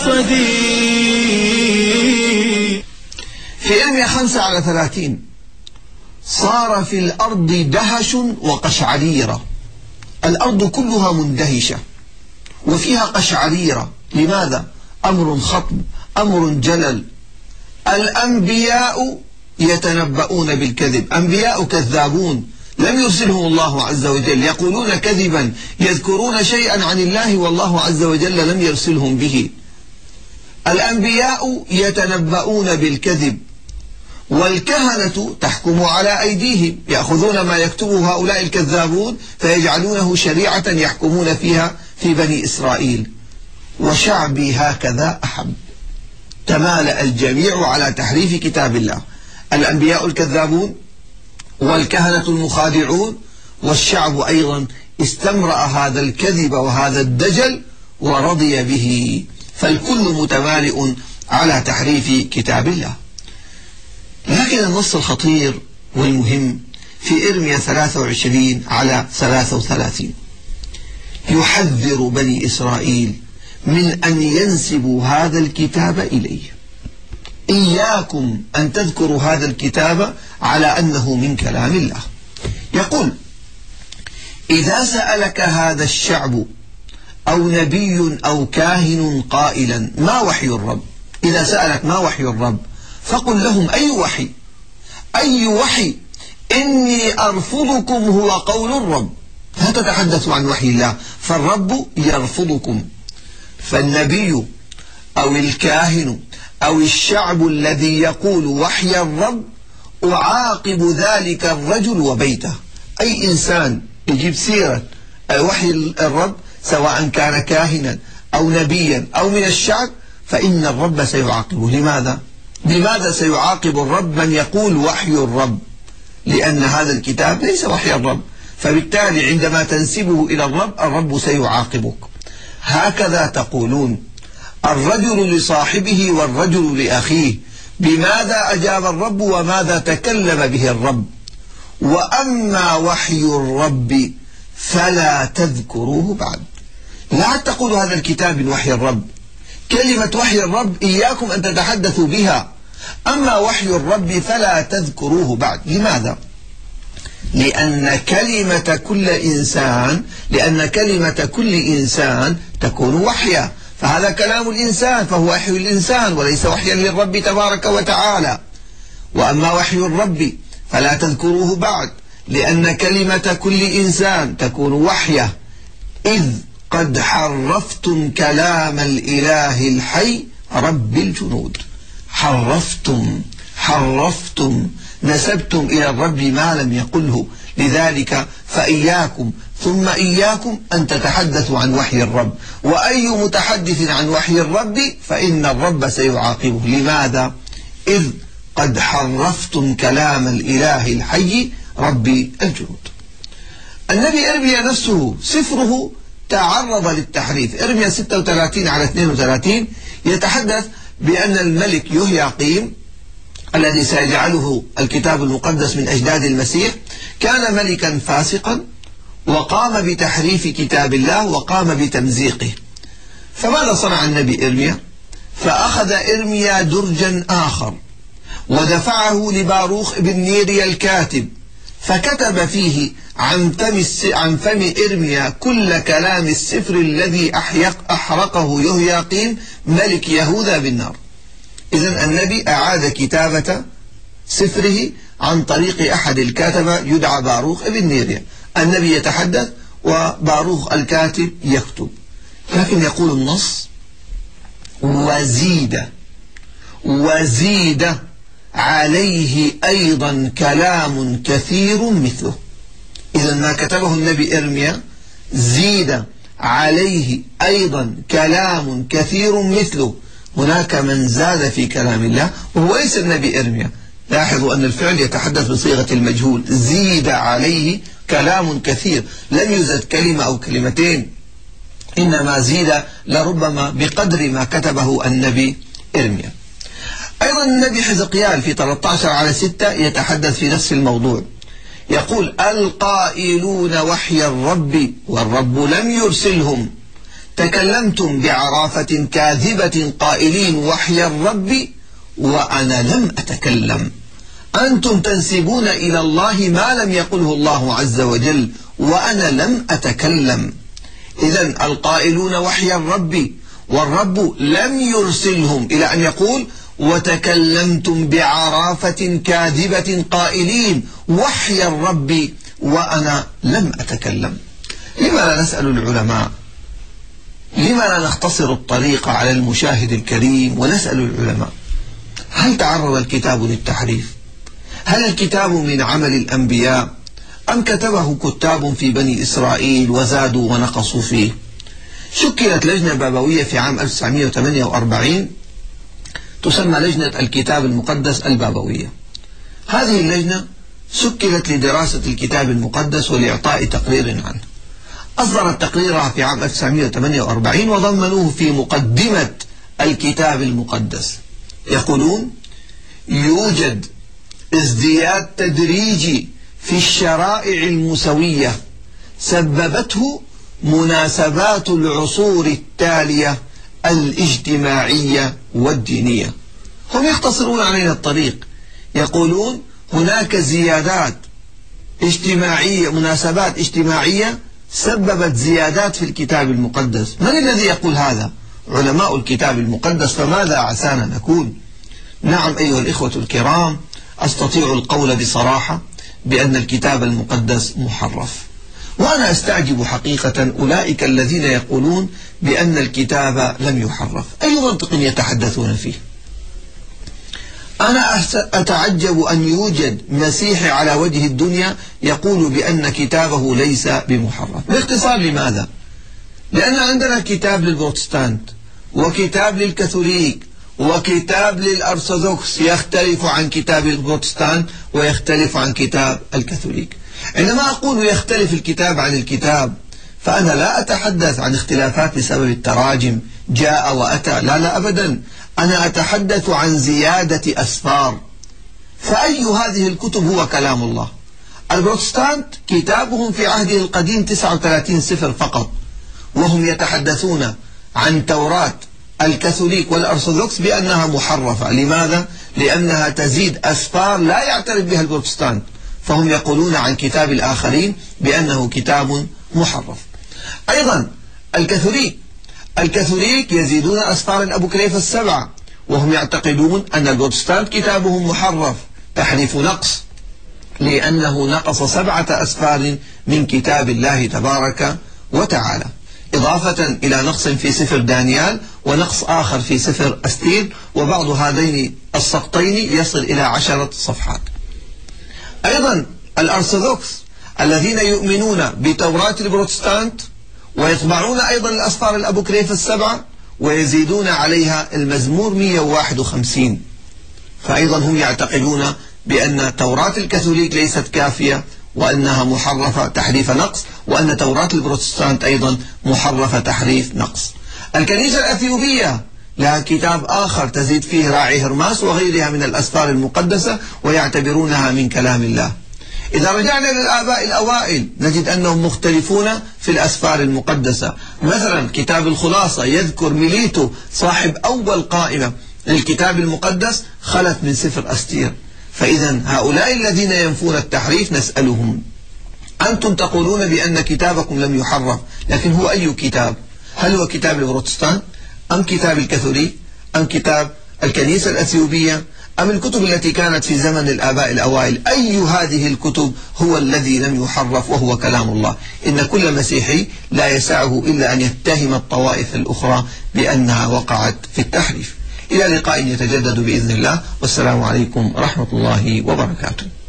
الصديق. في إرميا 5:30 صار في الأرض دهش وقشعريرة. الأرض كلها مندهشة وفيها قشعريرة. لماذا؟ أمر خطب، أمر جلل. الأنبياء يتنبؤون بالكذب، أنبياء كذابون لم يرسلهم الله عز وجل، يقولون كذبا، يذكرون شيئا عن الله والله عز وجل لم يرسلهم به. الأنبياء يتنبؤون بالكذب، والكهنة تحكم على أيديهم، يأخذون ما يكتبه هؤلاء الكذابون فيجعلونه شريعة يحكمون فيها في بني إسرائيل. وشعبي هكذا أحب. تمالأ الجميع على تحريف كتاب الله، الأنبياء الكذابون والكهنة المخادعون، والشعب أيضا استمرأ هذا الكذب وهذا الدجل ورضي به، فالكل متمالئ على تحريف كتاب الله. لكن النص الخطير والمهم في إرميا 23:33 يحذر بني إسرائيل من أن ينسبوا هذا الكتاب إليه. إياكم أن تذكروا هذا الكتاب على أنه من كلام الله. يقول: إذا سألك هذا الشعب أو نبي أو كاهن قائلا ما وحي الرب، إذا سألك ما وحي الرب فقل لهم أي وحي؟ أي وحي؟ إني أرفضكم هو قول الرب. لا تتحدثوا عن وحي الله، فالرب يرفضكم. فالنبي أو الكاهن أو الشعب الذي يقول وحي الرب أعاقب ذلك الرجل وبيته. أي إنسان يجيب سيرة وحي الرب سواء كان كاهنا أو نبيا أو من الشعب فإن الرب سيعاقبه. لماذا؟ لماذا سيعاقب الرب من يقول وحي الرب؟ لأن هذا الكتاب ليس وحي الرب، فبالتالي عندما تنسبه إلى الرب الرب سيعاقبك. هكذا تقولون الرجل لصاحبه والرجل لأخيه بماذا أجاب الرب وماذا تكلم به الرب. وأما وحي الرب فلا تذكروه بعد. لا تقولوا هذا الكتاب من وحي الرب. كلمة وحي الرب إياكم أن تتحدثوا بها، أما وحي الرب فلا تذكروه بعد. لماذا؟ لأن كلمة كل إنسان تكون وحيا، فهذا كلام الإنسان فهو وحي الإنسان وليس وحيا للرب تبارك وتعالى. وأما وحي الرب فلا تذكروه بعد، لأن كلمة كل إنسان تكون وحيا، إذ قد حرفتم كلام الإله الحي رب الجنود. حرفتم نسبتم إلى الرب ما لم يقله. لذلك فإياكم ثم إياكم أن تتحدثوا عن وحي الرب، وأي متحدث عن وحي الرب فإن الرب سيعاقبه. لماذا؟ إذ قد حرفتم كلام الإله الحي رب الجنود. النبي إرميا نفسه سفره تعرض للتحريف. إرميا 36:32 يتحدث بأن الملك يهياقيم الذي سيجعله الكتاب المقدس من أجداد المسيح كان ملكا فاسقا وقام بتحريف كتاب الله وقام بتمزيقه. فماذا صنع النبي إرميا؟ فأخذ إرميا درجا آخر ودفعه لباروخ بن نيريا الكاتب، فكتب فيه عن فم إرميا كل كلام السفر الذي أحرقه يهياقيم ملك يهوذا بالنار. إذن النبي أعاد كتابة سفره عن طريق أحد الكاتبة يدعى باروخ بن نيريا. النبي يتحدث وباروخ الكاتب يكتب. لكن يقول النص: وزيد عليه أيضا كلام كثير مثله. إذا ما كتبه النبي إرميا زيد عليه أيضا كلام كثير مثله. هناك من زاد في كلام الله وهو ليس النبي إرميا. لاحظوا أن الفعل يتحدث بصيغة المجهول. زيد عليه كلام كثير، لم يزد كلمة أو كلمتين، إنما زيد لربما بقدر ما كتبه النبي إرميا. أيضا النبي حزقيال في 13:6 يتحدث في نفس الموضوع. يقول: القائلون وحي الرب والرب لم يرسلهم تكلمتم بعرافة كاذبة قائلين وحي الرب وأنا لم أتكلم. أنتم تنسبون إلى الله ما لم يقله الله عز وجل وأنا لم أتكلم. إذن القائلون وحي الرب والرب لم يرسلهم إلى أن يقول وتكلمتم بعرافة كاذبة قائلين وحي الرب وأنا لم أتكلم. لما لا نسأل العلماء؟ لما لا نختصر الطريق على المشاهد الكريم ونسأل العلماء؟ هل تعرض الكتاب للتحريف؟ هل الكتاب من عمل الأنبياء أم كتبه كتاب في بني إسرائيل وزادوا ونقصوا فيه؟ شكلت لجنة بابوية في عام 1948 تسمى لجنة الكتاب المقدس البابوية. هذه اللجنة شكلت لدراسة الكتاب المقدس ولإعطاء تقرير عنه. أصدرت تقريرها في عام 1948 وضمنوه في مقدمة الكتاب المقدس. يقولون يوجد ازدياد تدريجي في الشرائع الموسوية سببته مناسبات العصور التالية الاجتماعية والدينية. هم يختصرون علينا الطريق، يقولون هناك زيادات اجتماعية، مناسبات اجتماعية سببت زيادات في الكتاب المقدس. من الذي يقول هذا؟ علماء الكتاب المقدس. فماذا عسانا نكون؟ نعم أيها الإخوة الكرام، أستطيع القول بصراحة بأن الكتاب المقدس محرف. وأنا أستعجب حقيقة أولئك الذين يقولون بأن الكتاب لم يحرف. أي منطق يتحدثون فيه؟ أنا أتعجب أن يوجد مسيحي على وجه الدنيا يقول بأن كتابه ليس بمحرف. باختصار لماذا؟ لأن عندنا كتاب للبروتستانت وكتاب للكاثوليك وكتاب للأرثوذكس يختلف عن كتاب البروتستانت ويختلف عن كتاب الكاثوليك. عندما أقول يختلف الكتاب عن الكتاب فأنا لا أتحدث عن اختلافات بسبب التراجم جاء وأتى، لا أبدا، أنا أتحدث عن زيادة أسفار. فأي هذه الكتب هو كلام الله؟ البروتستانت كتابهم في عهده القديم 39 سفر فقط، وهم يتحدثون عن توراة الكاثوليك والأرثوذكس بأنها محرفة. لماذا؟ لأنها تزيد أسفار لا يعترف بها البروتستانت، فهم يقولون عن كتاب الآخرين بأنه كتاب محرف. أيضا الكاثوليك يزيدون أسفار الأبوكريفة السبعة، وهم يعتقدون أن البروتستانت كتابهم محرف تحريف نقص، لأنه نقص 7 أسفار من كتاب الله تبارك وتعالى، إضافة إلى نقص في سفر دانيال ونقص آخر في سفر أستير، وبعض هذين السقطين يصل إلى 10 صفحات. أيضا الأرثوذكس الذين يؤمنون بتوراة البروتستانت ويطبعون أيضا الأسفار الأبوكريفة السبعة ويزيدون عليها المزمور 151، فأيضا هم يعتقدون بأن توراة الكاثوليك ليست كافية وأنها محرفة تحريف نقص، وأن توراة البروتستانت أيضا محرفة تحريف نقص. الكنيسة الأثيوبية لها كتاب آخر تزيد فيه راعي هرماس وغيرها من الأسفار المقدسة ويعتبرونها من كلام الله. إذا رجعنا للآباء الأوائل نجد أنهم مختلفون في الأسفار المقدسة. مثلا كتاب الخلاصة يذكر ميليتو صاحب أول قائمة للكتاب المقدس خلت من سفر أستير. فإذا هؤلاء الذين ينفون التحريف نسألهم: أنتم تقولون بأن كتابكم لم يحرف، لكن هو أي كتاب؟ هل هو كتاب البروتستانت أم كتاب الكاثوليك أم كتاب الكنيسة الأثيوبية أم الكتب التي كانت في زمن الآباء الأوائل؟ أي هذه الكتب هو الذي لم يحرف وهو كلام الله؟ إن كل مسيحي لا يسعه إلا أن يتهم الطوائف الأخرى بأنها وقعت في التحريف. إلى لقاء يتجدد بإذن الله، والسلام عليكم ورحمة الله وبركاته.